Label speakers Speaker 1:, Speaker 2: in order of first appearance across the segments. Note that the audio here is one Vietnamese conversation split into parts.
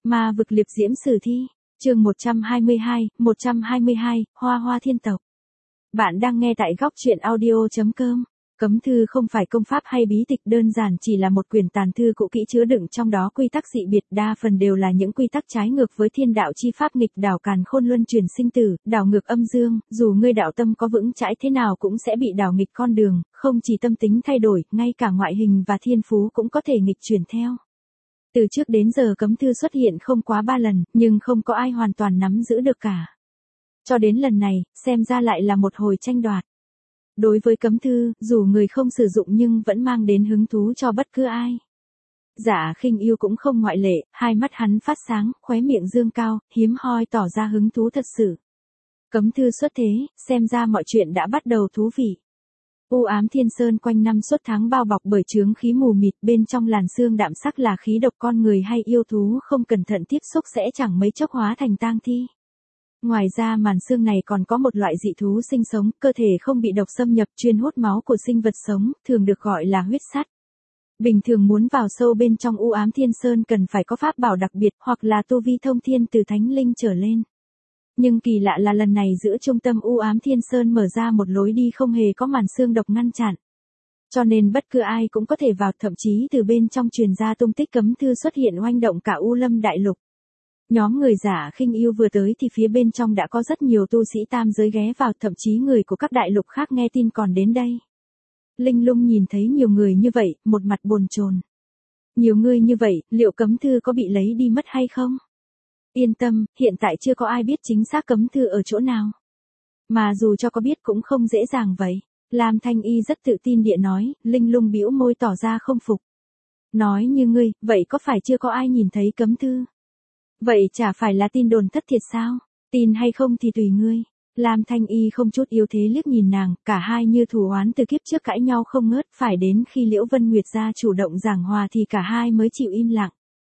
Speaker 1: Ma vực liệp diễm sử thi, chương 122, Hoa Hoa thiên tộc. Bạn đang nghe tại góc truyện audio.com. Cấm thư không phải công pháp hay bí tịch, đơn giản chỉ là một quyển tàn thư cũ kỹ chứa đựng trong đó quy tắc dị biệt, đa phần đều là những quy tắc trái ngược với thiên đạo chi pháp, nghịch đảo càn khôn luân chuyển sinh tử, đảo ngược âm dương, dù ngươi đạo tâm có vững chãi thế nào cũng sẽ bị đảo nghịch con đường, không chỉ tâm tính thay đổi, ngay cả ngoại hình và thiên phú cũng có thể nghịch chuyển theo. Từ trước đến giờ cấm thư xuất hiện không quá 3 lần, nhưng không có ai hoàn toàn nắm giữ được cả. Cho đến lần này, xem ra lại là một hồi tranh đoạt. Đối với cấm thư, dù người không sử dụng nhưng vẫn mang đến hứng thú cho bất cứ ai. Dạ Khinh Yêu cũng không ngoại lệ, hai mắt hắn phát sáng, khóe miệng dương cao, hiếm hoi tỏ ra hứng thú thật sự. Cấm thư xuất thế, xem ra mọi chuyện đã bắt đầu thú vị. U ám thiên sơn quanh năm suốt tháng bao bọc bởi chướng khí mù mịt, bên trong làn sương đạm sắc là khí độc, con người hay yêu thú không cẩn thận tiếp xúc sẽ chẳng mấy chốc hóa thành tang thi. Ngoài ra màn sương này còn có một loại dị thú sinh sống, cơ thể không bị độc xâm nhập, chuyên hút máu của sinh vật sống, thường được gọi là huyết sắt. Bình thường muốn vào sâu bên trong u ám thiên sơn cần phải có pháp bảo đặc biệt hoặc là tu vi thông thiên từ thánh linh trở lên. Nhưng kỳ lạ là lần này giữa trung tâm u ám thiên sơn mở ra một lối đi không hề có màn sương độc ngăn chặn. Cho nên bất cứ ai cũng có thể vào, thậm chí từ bên trong truyền ra tung tích cấm thư xuất hiện oanh động cả U Lâm đại lục. Nhóm người Dạ Khinh Yêu vừa tới thì phía bên trong đã có rất nhiều tu sĩ tam giới ghé vào, thậm chí người của các đại lục khác nghe tin còn đến đây. Linh Lung nhìn thấy nhiều người như vậy, một mặt bồn chồn. Nhiều người như vậy, liệu cấm thư có bị lấy đi mất hay không? Yên tâm, hiện tại chưa có ai biết chính xác cấm thư ở chỗ nào. Mà dù cho có biết cũng không dễ dàng vậy. Lam Thanh Y rất tự tin địa nói, Linh Lung bĩu môi tỏ ra không phục. Nói như ngươi, vậy có phải chưa có ai nhìn thấy cấm thư? Vậy chả phải là tin đồn thất thiệt sao? Tin hay không thì tùy ngươi. Lam Thanh Y không chút yếu thế liếc nhìn nàng, cả hai như thù oán từ kiếp trước cãi nhau không ngớt, phải đến khi Liễu Vân Nguyệt ra chủ động giảng hòa thì cả hai mới chịu im lặng.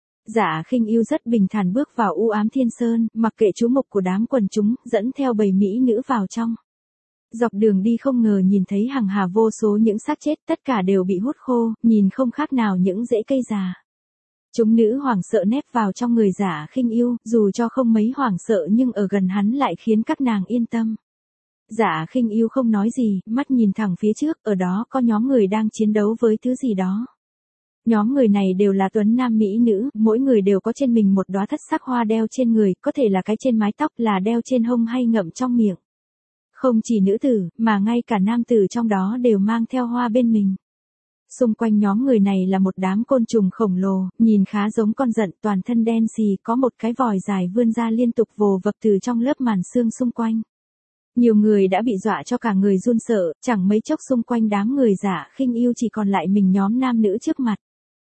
Speaker 1: Dạ Khinh Yêu rất bình thản bước vào u ám thiên sơn, mặc kệ chú mục của đám quần chúng, dẫn theo bầy mỹ nữ vào trong. Dọc đường đi không ngờ nhìn thấy hằng hà vô số những xác chết, tất cả đều bị hút khô, nhìn không khác nào những rễ cây già. Chúng nữ hoảng sợ nép vào trong người Dạ Khinh Yêu, dù cho không mấy hoảng sợ nhưng ở gần hắn lại khiến các nàng yên tâm. Dạ Khinh Yêu không nói gì, mắt nhìn thẳng phía trước, ở đó có nhóm người đang chiến đấu với thứ gì đó. Nhóm người này đều là tuấn nam mỹ nữ, mỗi người đều có trên mình một đóa thất sắc hoa đeo trên người, có thể là cái trên mái tóc, là đeo trên hông hay ngậm trong miệng. Không chỉ nữ tử, mà ngay cả nam tử trong đó đều mang theo hoa bên mình. Xung quanh nhóm người này là một đám côn trùng khổng lồ, nhìn khá giống con giận, toàn thân đen xì, có một cái vòi dài vươn ra liên tục vồ vập từ trong lớp màn sương xung quanh. Nhiều người đã bị dọa cho cả người run sợ, chẳng mấy chốc xung quanh đám người Dạ Khinh Yêu chỉ còn lại mình nhóm nam nữ trước mặt.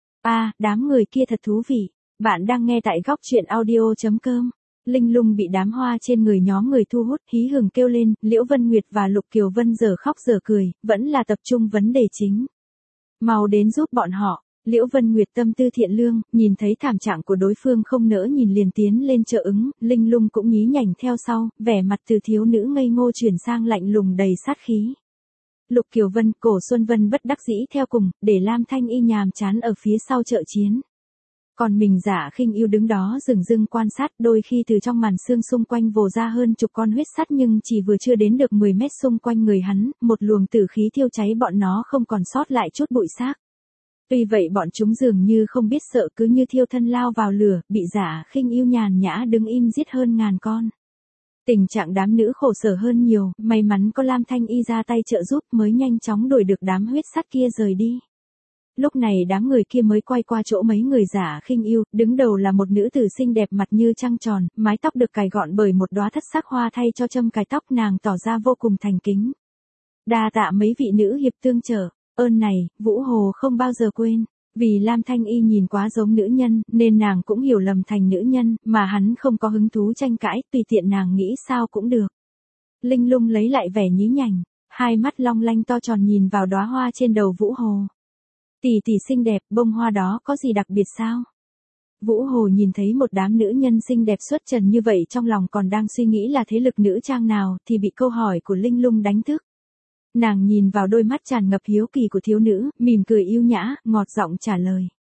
Speaker 1: Đám người kia thật thú vị. Bạn đang nghe tại góc truyện audio.com. Linh Lung bị đám hoa trên người nhóm người thu hút, hí hửng kêu lên, Liễu Vân Nguyệt và Lục Kiều Vân giờ khóc giờ cười, vẫn là tập trung vấn đề chính. Mau đến giúp bọn họ. Liễu Vân Nguyệt tâm tư thiện lương, nhìn thấy thảm trạng của đối phương không nỡ nhìn liền tiến lên trợ ứng, Linh Lung cũng nhí nhảnh theo sau, vẻ mặt từ thiếu nữ ngây ngô chuyển sang lạnh lùng đầy sát khí. Lục Kiều Vân, Cổ Xuân Vân bất đắc dĩ theo cùng, để Lam Thanh Y nhàm chán ở phía sau trợ chiến. Còn mình Dạ Khinh Yêu đứng đó dửng dưng quan sát, đôi khi từ trong màn sương xung quanh vồ ra hơn chục con huyết sắt nhưng chỉ vừa chưa đến được 10 mét xung quanh người hắn, một luồng tử khí thiêu cháy bọn nó không còn sót lại chút bụi xác. Tuy vậy bọn chúng dường như không biết sợ, cứ như thiêu thân lao vào lửa, bị Dạ Khinh Yêu nhàn nhã đứng im giết hơn ngàn con. Tình trạng đám nữ khổ sở hơn nhiều, may mắn có Lam Thanh Y ra tay trợ giúp mới nhanh chóng đuổi được đám huyết sắt kia rời đi. Lúc này đám người kia mới quay qua chỗ mấy người Dạ Khinh Yêu, đứng đầu là một nữ tử xinh đẹp mặt như trăng tròn, mái tóc được cài gọn bởi một đóa thất sắc hoa thay cho châm cài tóc, nàng tỏ ra vô cùng thành kính. Đa tạ mấy vị nữ hiệp tương trợ, ơn này, Vũ Hồ không bao giờ quên. Vì Lam Thanh Y nhìn quá giống nữ nhân, nên nàng cũng hiểu lầm thành nữ nhân, mà hắn không có hứng thú tranh cãi, tùy tiện nàng nghĩ sao cũng được. Linh Lung lấy lại vẻ nhí nhảnh, hai mắt long lanh to tròn nhìn vào đóa hoa trên đầu Vũ Hồ. Tỷ tỷ xinh đẹp, bông hoa đó có gì đặc biệt sao? Vũ Hồ nhìn thấy một đám nữ nhân xinh đẹp xuất trần như vậy, trong lòng còn đang suy nghĩ là thế lực nữ trang nào, thì bị câu hỏi của Linh Lung đánh thức. Nàng nhìn vào đôi mắt tràn ngập hiếu kỳ của thiếu nữ, mỉm cười yêu nhã, ngọt giọng trả lời.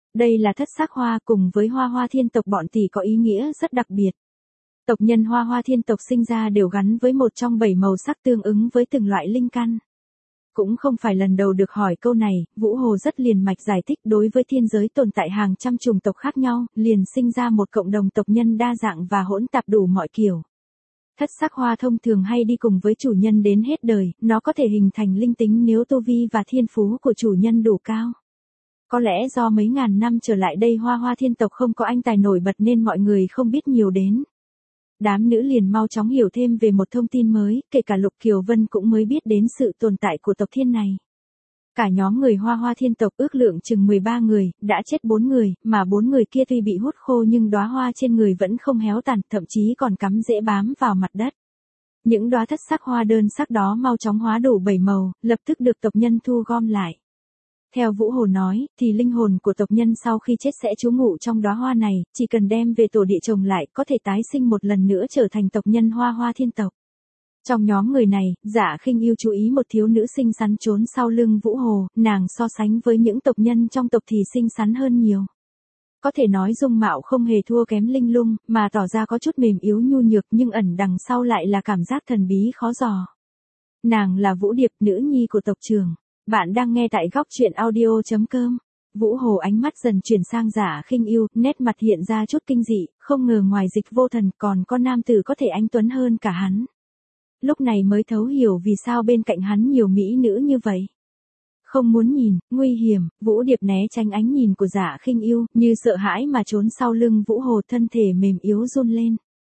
Speaker 1: Đây là thất sắc hoa cùng với hoa hoa thiên tộc bọn tỷ có ý nghĩa rất đặc biệt. Tộc nhân hoa hoa thiên tộc sinh ra đều gắn với một trong 7 màu sắc tương ứng với từng loại linh căn. Cũng không phải lần đầu được hỏi câu này, Vũ Hồ rất liền mạch giải thích đối với thiên giới tồn tại hàng trăm chủng tộc khác nhau, liền sinh ra một cộng đồng tộc nhân đa dạng và hỗn tạp đủ mọi kiểu. Thất sắc hoa thông thường hay đi cùng với chủ nhân đến hết đời, nó có thể hình thành linh tính nếu tu vi và thiên phú của chủ nhân đủ cao. Có lẽ do mấy ngàn năm trở lại đây hoa hoa thiên tộc không có anh tài nổi bật nên mọi người không biết nhiều đến. Đám nữ liền mau chóng hiểu thêm về một thông tin mới, kể cả Lục Kiều Vân cũng mới biết đến sự tồn tại của tộc thiên này. Cả nhóm người hoa hoa thiên tộc ước lượng chừng 13 người, đã chết 4 người, mà 4 người kia tuy bị hút khô nhưng đóa hoa trên người vẫn không héo tàn, thậm chí còn cắm rễ bám vào mặt đất. Những đóa thất sắc hoa đơn sắc đó mau chóng hóa đủ 7 màu, lập tức được tộc nhân thu gom lại. Theo Vũ Hồ nói, thì linh hồn của tộc nhân sau khi chết sẽ trú ngụ trong đóa hoa này, chỉ cần đem về tổ địa trồng lại, có thể tái sinh một lần nữa trở thành tộc nhân hoa hoa thiên tộc. Trong nhóm người này, Dạ Khinh Yêu chú ý một thiếu nữ xinh xắn trốn sau lưng Vũ Hồ, nàng so sánh với những tộc nhân trong tộc thì xinh xắn hơn nhiều. Có thể nói dung mạo không hề thua kém Linh Lung, mà tỏ ra có chút mềm yếu nhu nhược nhưng ẩn đằng sau lại là cảm giác thần bí khó dò. Nàng là Vũ Điệp, nữ nhi của tộc trưởng. Bạn đang nghe tại góc truyện audio.com. Vũ Hồ ánh mắt dần chuyển sang Dạ Khinh Yêu, nét mặt hiện ra chút kinh dị, không ngờ ngoài Dịch Vô Thần còn có nam tử có thể anh tuấn hơn cả hắn. Lúc này mới thấu hiểu vì sao bên cạnh hắn nhiều mỹ nữ như vậy. Không muốn nhìn, nguy hiểm, Vũ Điệp né tránh ánh nhìn của Dạ Khinh Yêu, như sợ hãi mà trốn sau lưng Vũ Hồ, thân thể mềm yếu run lên.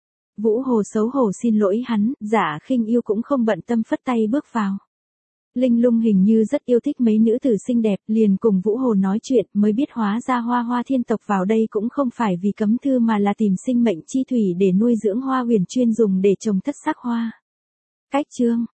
Speaker 1: Vũ Hồ xấu hổ xin lỗi hắn, Dạ Khinh Yêu cũng không bận tâm phất tay bước vào. Linh Lung hình như rất yêu thích mấy nữ tử xinh đẹp, liền cùng Vũ Hồ nói chuyện, mới biết hóa ra hoa hoa thiên tộc vào đây cũng không phải vì cấm thư mà là tìm sinh mệnh chi thủy để nuôi dưỡng hoa huyền chuyên dùng để trồng thất sắc hoa. Cách chương